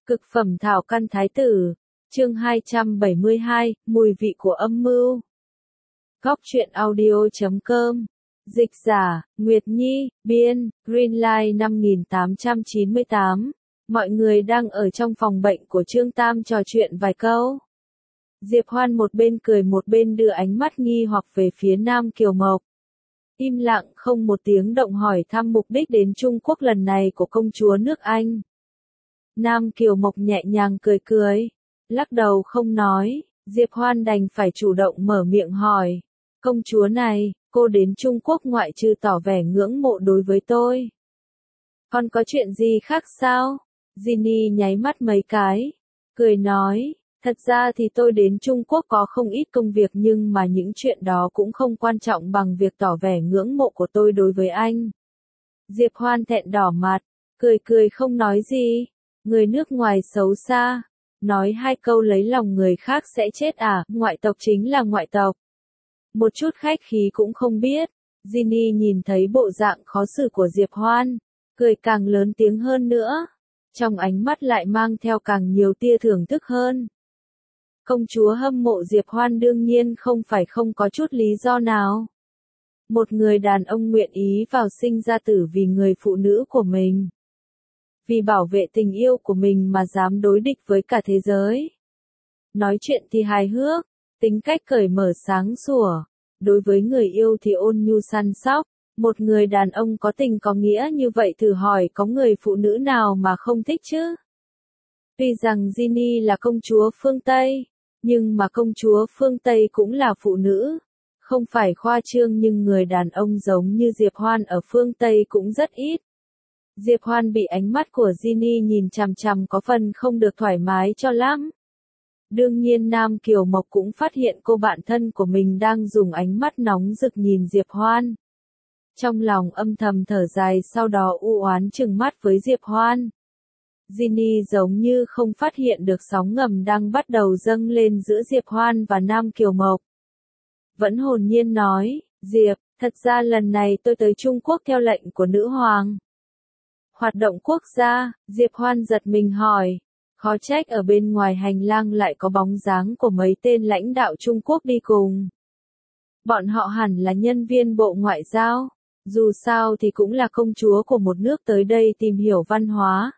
Cực phẩm thảo căn thái tử, chương 272, mùi vị của âm mưu. Góc truyện audio.com. Dịch giả, Nguyệt Nhi, biên, Greenlight 5898. Mọi người đang ở trong phòng bệnh của Trương Tam trò chuyện vài câu. Diệp Hoan một bên cười một bên đưa ánh mắt nghi hoặc về phía Nam Kiều Mộc. Im lặng không một tiếng động hỏi thăm mục đích đến Trung Quốc lần này của công chúa nước Anh. Nam Kiều Mộc nhẹ nhàng cười cười, lắc đầu không nói, Diệp Hoan đành phải chủ động mở miệng hỏi. Công chúa này, cô đến Trung Quốc ngoại trừ tỏ vẻ ngưỡng mộ đối với tôi. Còn có chuyện gì khác sao? Ginny nháy mắt mấy cái, cười nói, thật ra thì tôi đến Trung Quốc có không ít công việc nhưng mà những chuyện đó cũng không quan trọng bằng việc tỏ vẻ ngưỡng mộ của tôi đối với anh. Diệp Hoan thẹn đỏ mặt, cười cười không nói gì. Người nước ngoài xấu xa, nói hai câu lấy lòng người khác sẽ chết à, ngoại tộc chính là ngoại tộc. Một chút khách khí cũng không biết. Ginny nhìn thấy bộ dạng khó xử của Diệp Hoan, cười càng lớn tiếng hơn nữa, trong ánh mắt lại mang theo càng nhiều tia thưởng thức hơn. Công chúa hâm mộ Diệp Hoan đương nhiên không phải không có chút lý do nào. Một người đàn ông nguyện ý vào sinh ra tử vì người phụ nữ của mình. Vì bảo vệ tình yêu của mình mà dám đối địch với cả thế giới. Nói chuyện thì hài hước, tính cách cởi mở sáng sủa, đối với người yêu thì ôn nhu săn sóc. Một người đàn ông có tình có nghĩa như vậy thử hỏi có người phụ nữ nào mà không thích chứ? Tuy rằng Ginny là công chúa phương Tây, nhưng mà công chúa phương Tây cũng là phụ nữ. Không phải khoa trương nhưng người đàn ông giống như Diệp Hoan ở phương Tây cũng rất ít. Diệp Hoan bị ánh mắt của Ginny nhìn chằm chằm có phần không được thoải mái cho lắm. Đương nhiên Nam Kiều Mộc cũng phát hiện cô bạn thân của mình đang dùng ánh mắt nóng rực nhìn Diệp Hoan. Trong lòng âm thầm thở dài sau đó u oán trừng mắt với Diệp Hoan. Ginny giống như không phát hiện được sóng ngầm đang bắt đầu dâng lên giữa Diệp Hoan và Nam Kiều Mộc. Vẫn hồn nhiên nói, Diệp, thật ra lần này tôi tới Trung Quốc theo lệnh của nữ hoàng. Hoạt động quốc gia, Diệp Hoan giật mình hỏi, khó trách ở bên ngoài hành lang lại có bóng dáng của mấy tên lãnh đạo Trung Quốc đi cùng. Bọn họ hẳn là nhân viên Bộ Ngoại giao, dù sao thì cũng là công chúa của một nước tới đây tìm hiểu văn hóa.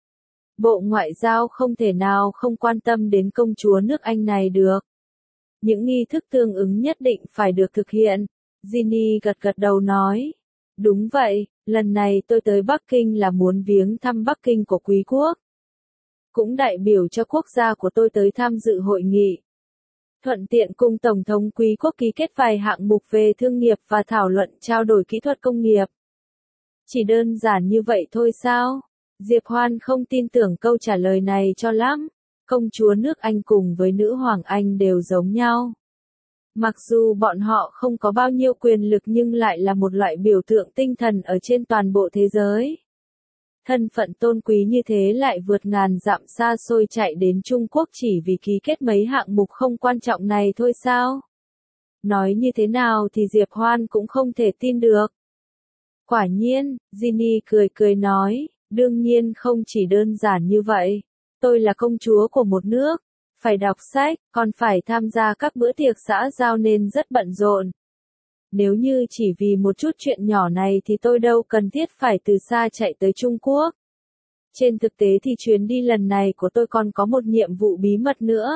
Bộ Ngoại giao không thể nào không quan tâm đến công chúa nước Anh này được. Những nghi thức tương ứng nhất định phải được thực hiện. Ginny gật gật đầu nói. Đúng vậy, lần này tôi tới Bắc Kinh là muốn viếng thăm Bắc Kinh của quý quốc. Cũng đại biểu cho quốc gia của tôi tới tham dự hội nghị. Thuận tiện cùng Tổng thống quý quốc ký kết vài hạng mục về thương nghiệp và thảo luận trao đổi kỹ thuật công nghiệp. Chỉ đơn giản như vậy thôi sao? Diệp Hoan không tin tưởng câu trả lời này cho lắm. Công chúa nước Anh cùng với nữ hoàng Anh đều giống nhau. Mặc dù bọn họ không có bao nhiêu quyền lực nhưng lại là một loại biểu tượng tinh thần ở trên toàn bộ thế giới. Thân phận tôn quý như thế lại vượt ngàn dặm xa xôi chạy đến Trung Quốc chỉ vì ký kết mấy hạng mục không quan trọng này thôi sao? Nói như thế nào thì Diệp Hoan cũng không thể tin được. Quả nhiên, Ginny cười cười nói, đương nhiên không chỉ đơn giản như vậy. Tôi là công chúa của một nước. Phải đọc sách, còn phải tham gia các bữa tiệc xã giao nên rất bận rộn. Nếu như chỉ vì một chút chuyện nhỏ này thì tôi đâu cần thiết phải từ xa chạy tới Trung Quốc. Trên thực tế thì chuyến đi lần này của tôi còn có một nhiệm vụ bí mật nữa.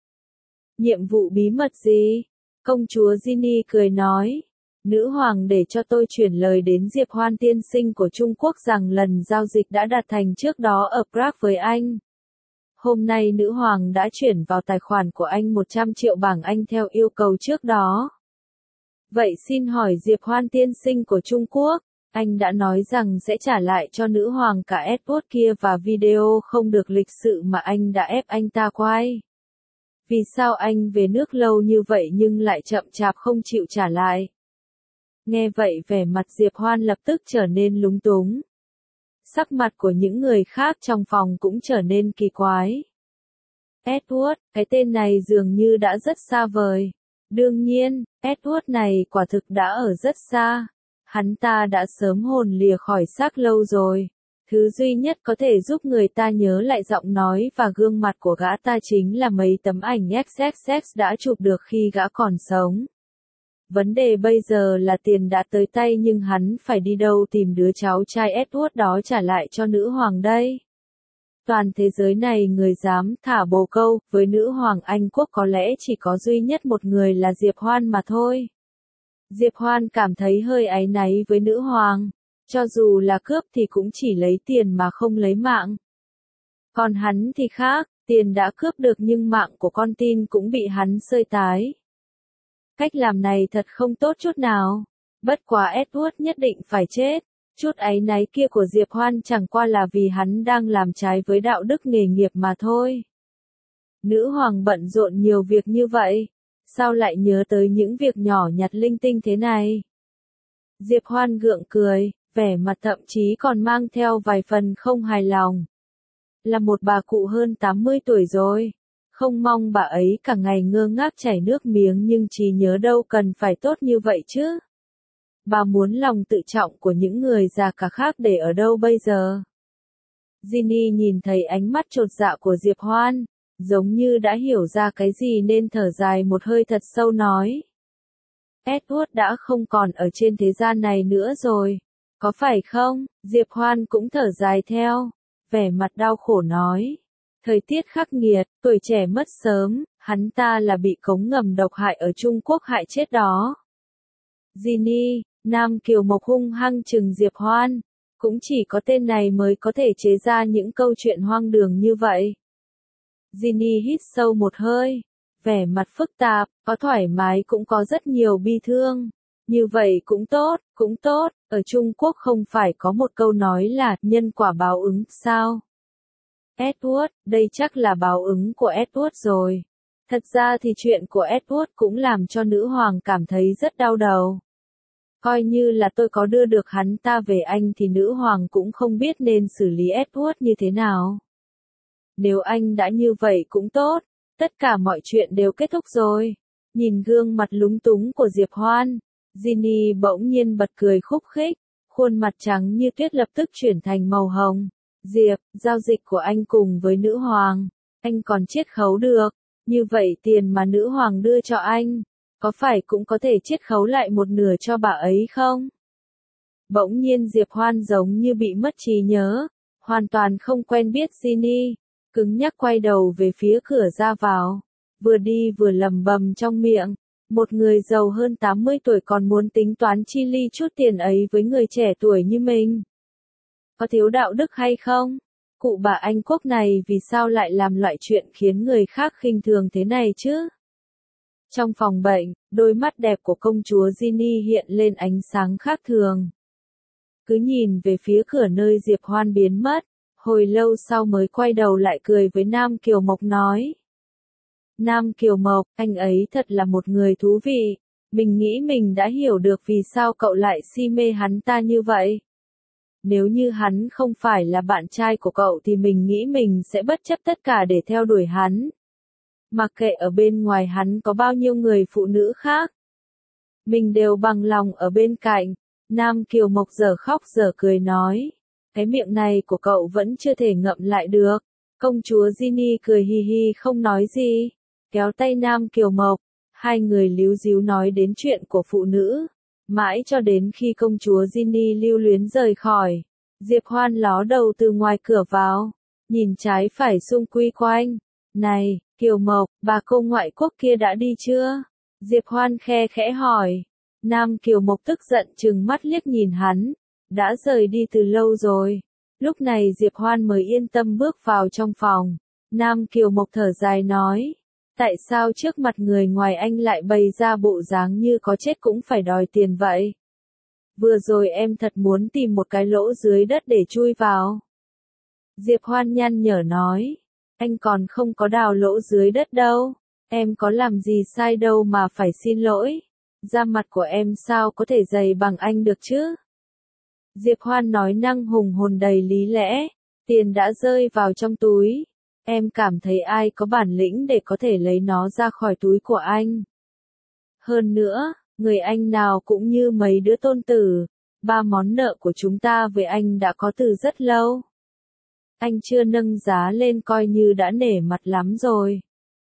Nhiệm vụ bí mật gì? Công chúa Ginny cười nói. Nữ hoàng để cho tôi chuyển lời đến Diệp Hoan tiên sinh của Trung Quốc rằng lần giao dịch đã đạt thành trước đó ở Prague với anh. Hôm nay nữ hoàng đã chuyển vào tài khoản của anh 100 triệu bảng Anh theo yêu cầu trước đó. Vậy xin hỏi Diệp Hoan tiên sinh của Trung Quốc, anh đã nói rằng sẽ trả lại cho nữ hoàng cả Edward kia và video không được lịch sự mà anh đã ép anh ta quay. Vì sao anh về nước lâu như vậy nhưng lại chậm chạp không chịu trả lại? Nghe vậy vẻ mặt Diệp Hoan lập tức trở nên lúng túng. Sắc mặt của những người khác trong phòng cũng trở nên kỳ quái. Edward, cái tên này dường như đã rất xa vời. Đương nhiên, Edward này quả thực đã ở rất xa. Hắn ta đã sớm hồn lìa khỏi xác lâu rồi. Thứ duy nhất có thể giúp người ta nhớ lại giọng nói và gương mặt của gã ta chính là mấy tấm ảnh XXX đã chụp được khi gã còn sống. Vấn đề bây giờ là tiền đã tới tay nhưng hắn phải đi đâu tìm đứa cháu trai Edward đó trả lại cho nữ hoàng đây. Toàn thế giới này người dám thả bồ câu, với nữ hoàng Anh quốc có lẽ chỉ có duy nhất một người là Diệp Hoan mà thôi. Diệp Hoan cảm thấy hơi áy náy với nữ hoàng. Cho dù là cướp thì cũng chỉ lấy tiền mà không lấy mạng. Còn hắn thì khác, tiền đã cướp được nhưng mạng của con tin cũng bị hắn xơi tái. Cách làm này thật không tốt chút nào. Bất quá Edward nhất định phải chết. Chút áy náy kia của Diệp Hoan chẳng qua là vì hắn đang làm trái với đạo đức nghề nghiệp mà thôi. Nữ hoàng bận rộn nhiều việc như vậy. Sao lại nhớ tới những việc nhỏ nhặt linh tinh thế này? Diệp Hoan gượng cười. Vẻ mặt thậm chí còn mang theo vài phần không hài lòng. Là một bà cụ hơn 80 tuổi rồi. Không mong bà ấy cả ngày ngơ ngác chảy nước miếng nhưng trí nhớ đâu cần phải tốt như vậy chứ. Bà muốn lòng tự trọng của những người già cả khác để ở đâu bây giờ? Ginny nhìn thấy ánh mắt chột dạ của Diệp Hoan, giống như đã hiểu ra cái gì nên thở dài một hơi thật sâu nói. Edward đã không còn ở trên thế gian này nữa rồi. Có phải không? Diệp Hoan cũng thở dài theo, vẻ mặt đau khổ nói. Thời tiết khắc nghiệt, tuổi trẻ mất sớm, hắn ta là bị cống ngầm độc hại ở Trung Quốc hại chết đó. Ginny, Nam Kiều Mộc hung hăng trừng Diệp Hoan, cũng chỉ có tên này mới có thể chế ra những câu chuyện hoang đường như vậy. Ginny hít sâu một hơi, vẻ mặt phức tạp, có thoải mái cũng có rất nhiều bi thương. Như vậy cũng tốt, ở Trung Quốc không phải có một câu nói là nhân quả báo ứng sao? Edward, đây chắc là báo ứng của Edward rồi. Thật ra thì chuyện của Edward cũng làm cho nữ hoàng cảm thấy rất đau đầu. Coi như là tôi có đưa được hắn ta về Anh thì nữ hoàng cũng không biết nên xử lý Edward như thế nào. Nếu anh đã như vậy cũng tốt, tất cả mọi chuyện đều kết thúc rồi. Nhìn gương mặt lúng túng của Diệp Hoan, Ginny bỗng nhiên bật cười khúc khích, khuôn mặt trắng như tuyết lập tức chuyển thành màu hồng. Diệp, giao dịch của anh cùng với nữ hoàng, anh còn chiết khấu được, như vậy tiền mà nữ hoàng đưa cho anh, có phải cũng có thể chiết khấu lại một nửa cho bà ấy không? Bỗng nhiên Diệp Hoan giống như bị mất trí nhớ, hoàn toàn không quen biết Ginny, cứng nhắc quay đầu về phía cửa ra vào, vừa đi vừa lẩm bẩm trong miệng. Một người giàu hơn 80 tuổi còn muốn tính toán chi ly chút tiền ấy với người trẻ tuổi như mình. Có thiếu đạo đức hay không? Cụ bà Anh quốc này vì sao lại làm loại chuyện khiến người khác khinh thường thế này chứ? Trong phòng bệnh, đôi mắt đẹp của công chúa Ginny hiện lên ánh sáng khác thường. Cứ nhìn về phía cửa nơi Diệp Hoan biến mất, hồi lâu sau mới quay đầu lại cười với Nam Kiều Mộc nói. Nam Kiều Mộc, anh ấy thật là một người thú vị. Mình nghĩ mình đã hiểu được vì sao cậu lại si mê hắn ta như vậy. Nếu như hắn không phải là bạn trai của cậu thì mình nghĩ mình sẽ bất chấp tất cả để theo đuổi hắn. Mặc kệ ở bên ngoài hắn có bao nhiêu người phụ nữ khác. Mình đều bằng lòng ở bên cạnh. Nam Kiều Mộc giờ khóc giờ cười nói. Cái miệng này của cậu vẫn chưa thể ngậm lại được. Công chúa Ginny cười hi hi không nói gì. Kéo tay Nam Kiều Mộc. Hai người líu díu nói đến chuyện của phụ nữ. Mãi cho đến khi công chúa Ginny lưu luyến rời khỏi. Diệp Hoan ló đầu từ ngoài cửa vào. Nhìn trái phải xung quy quanh. Này, Kiều Mộc, bà cô ngoại quốc kia đã đi chưa? Diệp Hoan khe khẽ hỏi. Nam Kiều Mộc tức giận trừng mắt liếc nhìn hắn. Đã rời đi từ lâu rồi. Lúc này Diệp Hoan mới yên tâm bước vào trong phòng. Nam Kiều Mộc thở dài nói. Tại sao trước mặt người ngoài anh lại bày ra bộ dáng như có chết cũng phải đòi tiền vậy? Vừa rồi em thật muốn tìm một cái lỗ dưới đất để chui vào. Diệp Hoan nhăn nhở nói. Anh còn không có đào lỗ dưới đất đâu. Em có làm gì sai đâu mà phải xin lỗi. Da mặt của em sao có thể dày bằng anh được chứ? Diệp Hoan nói năng hùng hồn đầy lý lẽ. Tiền đã rơi vào trong túi. Em cảm thấy ai có bản lĩnh để có thể lấy nó ra khỏi túi của anh. Hơn nữa, người anh nào cũng như mấy đứa tôn tử. 3 món nợ của chúng ta với anh đã có từ rất lâu. Anh chưa nâng giá lên coi như đã nể mặt lắm rồi.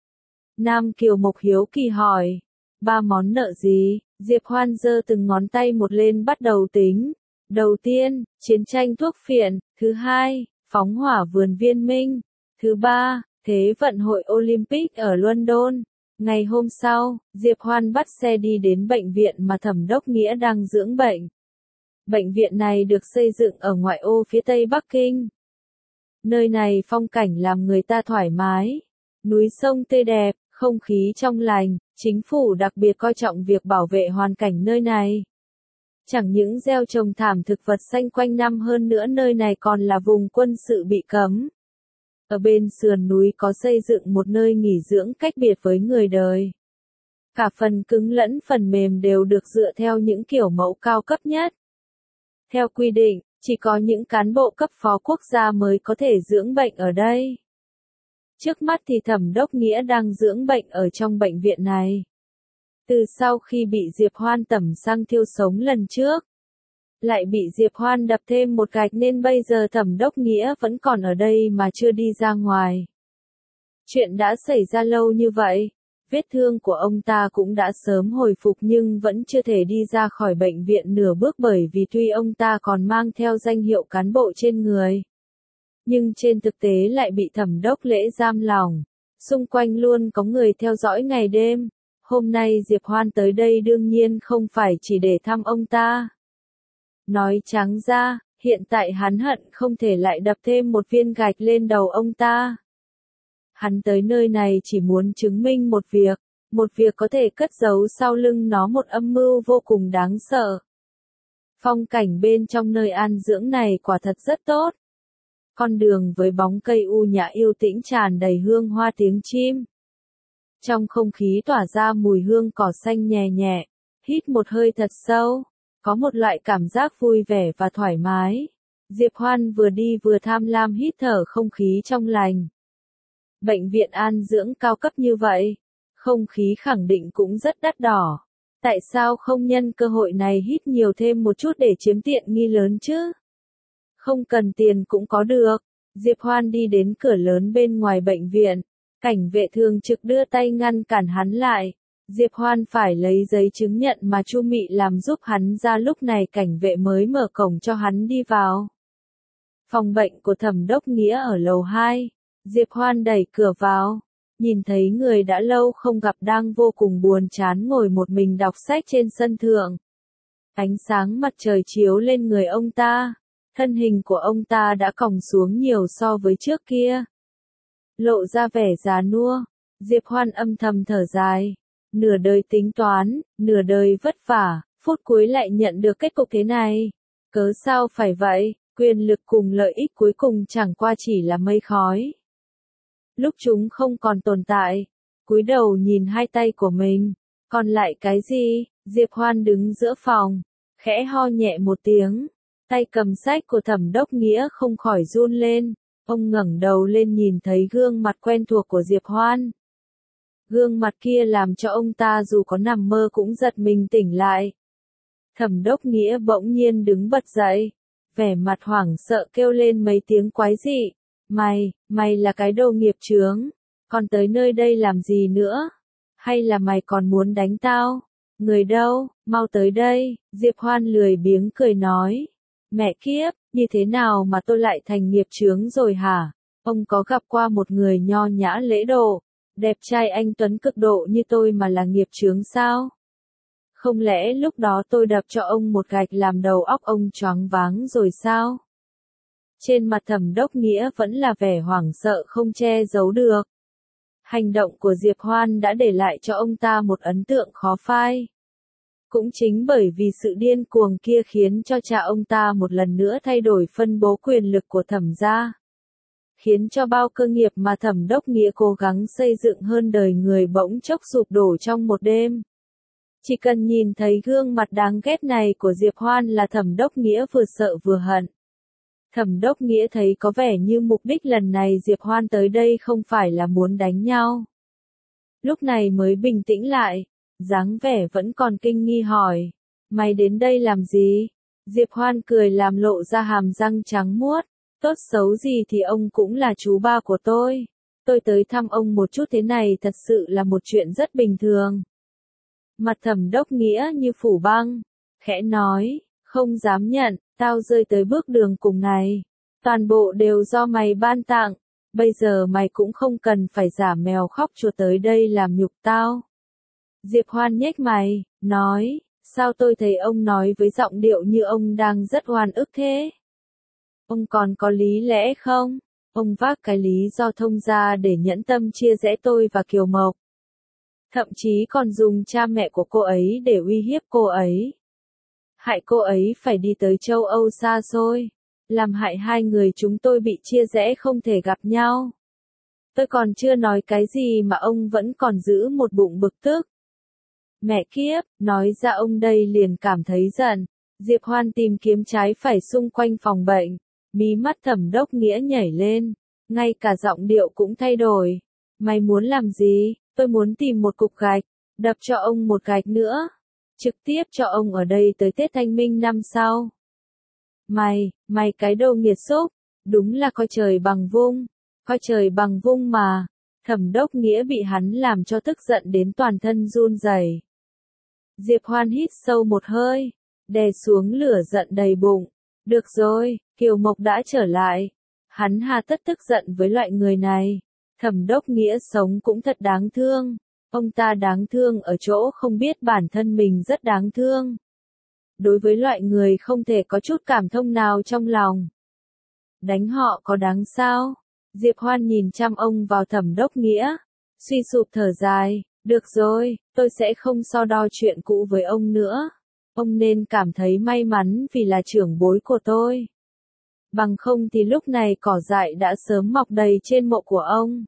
Nam Kiều Mộc hiếu kỳ hỏi. 3 món nợ gì? Diệp Hoan giơ từng ngón tay một lên bắt đầu tính. Đầu tiên, chiến tranh thuốc phiện. Thứ hai, phóng hỏa vườn Viên Minh. Thứ ba, Thế vận hội Olympic ở London. Ngày hôm sau, Diệp Hoan bắt xe đi đến bệnh viện mà Thẩm Đốc Nghĩa đang dưỡng bệnh. Bệnh viện này được xây dựng ở ngoại ô phía tây Bắc Kinh. Nơi này phong cảnh làm người ta thoải mái. Núi sông tươi đẹp, không khí trong lành, chính phủ đặc biệt coi trọng việc bảo vệ hoàn cảnh nơi này. Chẳng những gieo trồng thảm thực vật xanh quanh năm, hơn nữa nơi này còn là vùng quân sự bị cấm. Ở bên sườn núi có xây dựng một nơi nghỉ dưỡng cách biệt với người đời. Cả phần cứng lẫn phần mềm đều được dựa theo những kiểu mẫu cao cấp nhất. Theo quy định, chỉ có những cán bộ cấp phó quốc gia mới có thể dưỡng bệnh ở đây. Trước mắt thì Thẩm Đốc Nghĩa đang dưỡng bệnh ở trong bệnh viện này. Từ sau khi bị Diệp Hoan tẩm xăng thiêu sống lần trước, lại bị Diệp Hoan đập thêm một gạch nên bây giờ Thẩm Đốc Nghĩa vẫn còn ở đây mà chưa đi ra ngoài. Chuyện đã xảy ra lâu như vậy, vết thương của ông ta cũng đã sớm hồi phục nhưng vẫn chưa thể đi ra khỏi bệnh viện nửa bước, bởi vì tuy ông ta còn mang theo danh hiệu cán bộ trên người, nhưng trên thực tế lại bị Thẩm Đốc Lễ giam lỏng. Xung quanh luôn có người theo dõi ngày đêm. Hôm nay Diệp Hoan tới đây đương nhiên không phải chỉ để thăm ông ta. Nói trắng ra, hiện tại hắn hận không thể lại đập thêm một viên gạch lên đầu ông ta. Hắn tới nơi này chỉ muốn chứng minh một việc có thể cất giấu sau lưng nó một âm mưu vô cùng đáng sợ. Phong cảnh bên trong nơi an dưỡng này quả thật rất tốt. Con đường với bóng cây u nhã yêu tĩnh tràn đầy hương hoa tiếng chim. Trong không khí tỏa ra mùi hương cỏ xanh nhẹ nhẹ, hít một hơi thật sâu, có một loại cảm giác vui vẻ và thoải mái. Diệp Hoan vừa đi vừa tham lam hít thở không khí trong lành. Bệnh viện an dưỡng cao cấp như vậy, không khí khẳng định cũng rất đắt đỏ. Tại sao không nhân cơ hội này hít nhiều thêm một chút để chiếm tiện nghi lớn chứ? Không cần tiền cũng có được. Diệp Hoan đi đến cửa lớn bên ngoài bệnh viện. Cảnh vệ thường trực đưa tay ngăn cản hắn lại. Diệp Hoan phải lấy giấy chứng nhận mà Chu Mị làm giúp hắn ra, lúc này cảnh vệ mới mở cổng cho hắn đi vào. Phòng bệnh của Thẩm Đốc Nghĩa ở lầu 2. Diệp Hoan đẩy cửa vào, nhìn thấy người đã lâu không gặp đang vô cùng buồn chán ngồi một mình đọc sách trên sân thượng. Ánh sáng mặt trời chiếu lên người ông ta, thân hình của ông ta đã còng xuống nhiều so với trước kia. Lộ ra vẻ già nua, Diệp Hoan âm thầm thở dài. Nửa đời tính toán, nửa đời vất vả, phút cuối lại nhận được kết cục thế này. Cớ sao phải vậy, quyền lực cùng lợi ích cuối cùng chẳng qua chỉ là mây khói. Lúc chúng không còn tồn tại, cúi đầu nhìn hai tay của mình, còn lại cái gì? Diệp Hoan đứng giữa phòng, khẽ ho nhẹ một tiếng, tay cầm sách của Thẩm Đốc Nghĩa không khỏi run lên. Ông ngẩng đầu lên nhìn thấy gương mặt quen thuộc của Diệp Hoan. Gương mặt kia làm cho ông ta dù có nằm mơ cũng giật mình tỉnh lại. Thẩm Đốc Nghĩa bỗng nhiên đứng bật dậy, vẻ mặt hoảng sợ kêu lên mấy tiếng quái dị. Mày là cái đồ nghiệp chướng, còn tới nơi đây làm gì nữa? Hay là mày còn muốn đánh tao? Người đâu, mau tới đây. Diệp Hoan lười biếng cười nói. Mẹ kiếp, như thế nào mà tôi lại thành nghiệp chướng rồi hả? Ông có gặp qua một người nho nhã lễ độ, đẹp trai anh tuấn cực độ như tôi mà là nghiệp chướng sao? Không lẽ lúc đó tôi đập cho ông một gạch làm đầu óc ông choáng váng rồi sao? Trên mặt Thẩm Đốc Nghĩa vẫn là vẻ hoảng sợ không che giấu được. Hành động của Diệp Hoan đã để lại cho ông ta một ấn tượng khó phai. Cũng chính bởi vì sự điên cuồng kia khiến cho cha ông ta một lần nữa thay đổi phân bố quyền lực của Thẩm gia. Khiến cho bao cơ nghiệp mà Thẩm Đốc Nghĩa cố gắng xây dựng hơn đời người bỗng chốc sụp đổ trong một đêm. Chỉ cần nhìn thấy gương mặt đáng ghét này của Diệp Hoan là Thẩm Đốc Nghĩa vừa sợ vừa hận. Thẩm Đốc Nghĩa thấy có vẻ như mục đích lần này Diệp Hoan tới đây không phải là muốn đánh nhau. Lúc này mới bình tĩnh lại, dáng vẻ vẫn còn kinh nghi hỏi. Mày đến đây làm gì? Diệp Hoan cười làm lộ ra hàm răng trắng muốt. Tốt xấu gì thì ông cũng là chú ba của tôi. Tôi tới thăm ông một chút thế này thật sự là một chuyện rất bình thường. Mặt Thẩm Đốc Nghĩa như phủ băng, khẽ nói, không dám nhận, tao rơi tới bước đường cùng này. Toàn bộ đều do mày ban tặng, bây giờ mày cũng không cần phải giả mèo khóc chuột tới đây làm nhục tao. Diệp Hoan nhếch mày, nói, sao tôi thấy ông nói với giọng điệu như ông đang rất oan ức thế? Ông còn có lý lẽ không? Ông vác cái lý do thông ra để nhẫn tâm chia rẽ tôi và Kiều Mộc. Thậm chí còn dùng cha mẹ của cô ấy để uy hiếp cô ấy. Hại cô ấy phải đi tới châu Âu xa xôi. Làm hại hai người chúng tôi bị chia rẽ không thể gặp nhau. Tôi còn chưa nói cái gì mà ông vẫn còn giữ một bụng bực tức. Mẹ kiếp, nói ra ông đây liền cảm thấy giận. Diệp Hoan tìm kiếm trái phải xung quanh phòng bệnh. Mí mắt Thẩm Đốc Nghĩa nhảy lên. Ngay cả giọng điệu cũng thay đổi. Mày muốn làm gì? Tôi muốn tìm một cục gạch. Đập cho ông một gạch nữa. Trực tiếp cho ông ở đây tới Tết Thanh Minh năm sau. Mày cái đồ nghiệt xúc. Đúng là coi trời bằng vung. Coi trời bằng vung mà. Thẩm Đốc Nghĩa bị hắn làm cho tức giận đến toàn thân run rẩy. Diệp Hoan hít sâu một hơi. Đè xuống lửa giận đầy bụng. Được rồi, Kiều Mộc đã trở lại. Hắn hà tất tức giận với loại người này. Thẩm Đốc Nghĩa sống cũng thật đáng thương. Ông ta đáng thương ở chỗ không biết bản thân mình rất đáng thương. Đối với loại người không thể có chút cảm thông nào trong lòng. Đánh họ có đáng sao? Diệp Hoan nhìn chăm ông vào Thẩm Đốc Nghĩa. Suy sụp thở dài. Được rồi, tôi sẽ không so đo chuyện cũ với ông nữa. Ông nên cảm thấy may mắn vì là trưởng bối của tôi. Bằng không thì lúc này cỏ dại đã sớm mọc đầy trên mộ của ông.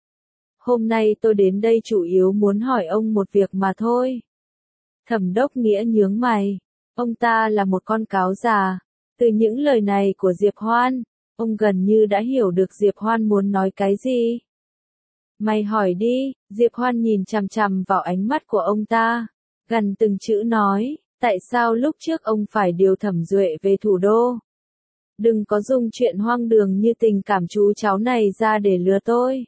Hôm nay tôi đến đây chủ yếu muốn hỏi ông một việc mà thôi. Thẩm Đốc Nghĩa nhướng mày. Ông ta là một con cáo già. Từ những lời này của Diệp Hoan, ông gần như đã hiểu được Diệp Hoan muốn nói cái gì. Mày hỏi đi, Diệp Hoan nhìn chằm chằm vào ánh mắt của ông ta. Gần từng chữ nói, tại sao lúc trước ông phải điều Thẩm Duệ về thủ đô? Đừng có dùng chuyện hoang đường như tình cảm chú cháu này ra để lừa tôi.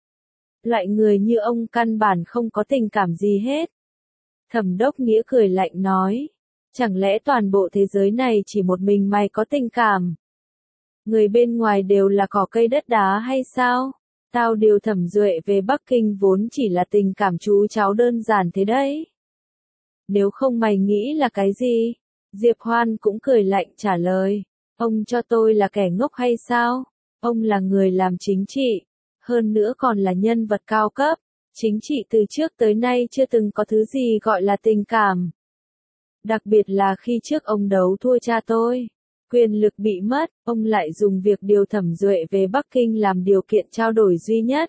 Loại người như ông căn bản không có tình cảm gì hết. Thẩm Đốc Nghĩa cười lạnh nói. Chẳng lẽ toàn bộ thế giới này chỉ một mình mày có tình cảm? Người bên ngoài đều là cỏ cây đất đá hay sao? Tao điều Thẩm Duệ về Bắc Kinh vốn chỉ là tình cảm chú cháu đơn giản thế đấy. Nếu không mày nghĩ là cái gì? Diệp Hoan cũng cười lạnh trả lời. Ông cho tôi là kẻ ngốc hay sao? Ông là người làm chính trị. Hơn nữa còn là nhân vật cao cấp. Chính trị từ trước tới nay chưa từng có thứ gì gọi là tình cảm. Đặc biệt là khi trước ông đấu thua cha tôi. Quyền lực bị mất, ông lại dùng việc điều Thẩm Duệ về Bắc Kinh làm điều kiện trao đổi duy nhất.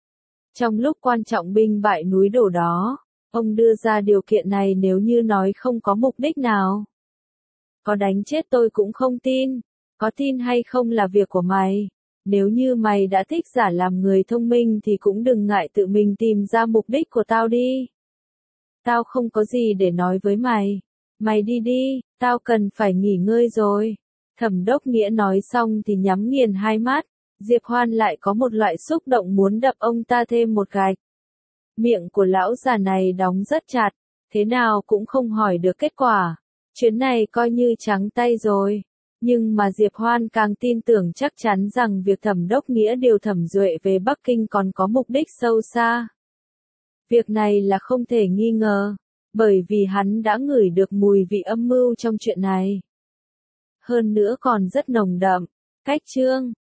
Trong lúc quan trọng binh bại núi đổ đó, ông đưa ra điều kiện này nếu như nói không có mục đích nào. Có đánh chết tôi cũng không tin. Có tin hay không là việc của mày. Nếu như mày đã thích giả làm người thông minh thì cũng đừng ngại tự mình tìm ra mục đích của tao đi. Tao không có gì để nói với mày. Mày đi đi, tao cần phải nghỉ ngơi rồi. Thẩm Đốc Nghĩa nói xong thì nhắm nghiền hai mắt. Diệp Hoan lại có một loại xúc động muốn đập ông ta thêm một gạch. Miệng của lão già này đóng rất chặt. Thế nào cũng không hỏi được kết quả. Chuyến này coi như trắng tay rồi. Nhưng mà Diệp Hoan càng tin tưởng chắc chắn rằng việc Thẩm Đốc Nghĩa điều Thẩm Duệ về Bắc Kinh còn có mục đích sâu xa. Việc này là không thể nghi ngờ, bởi vì hắn đã ngửi được mùi vị âm mưu trong chuyện này. Hơn nữa còn rất nồng đậm. Cách chương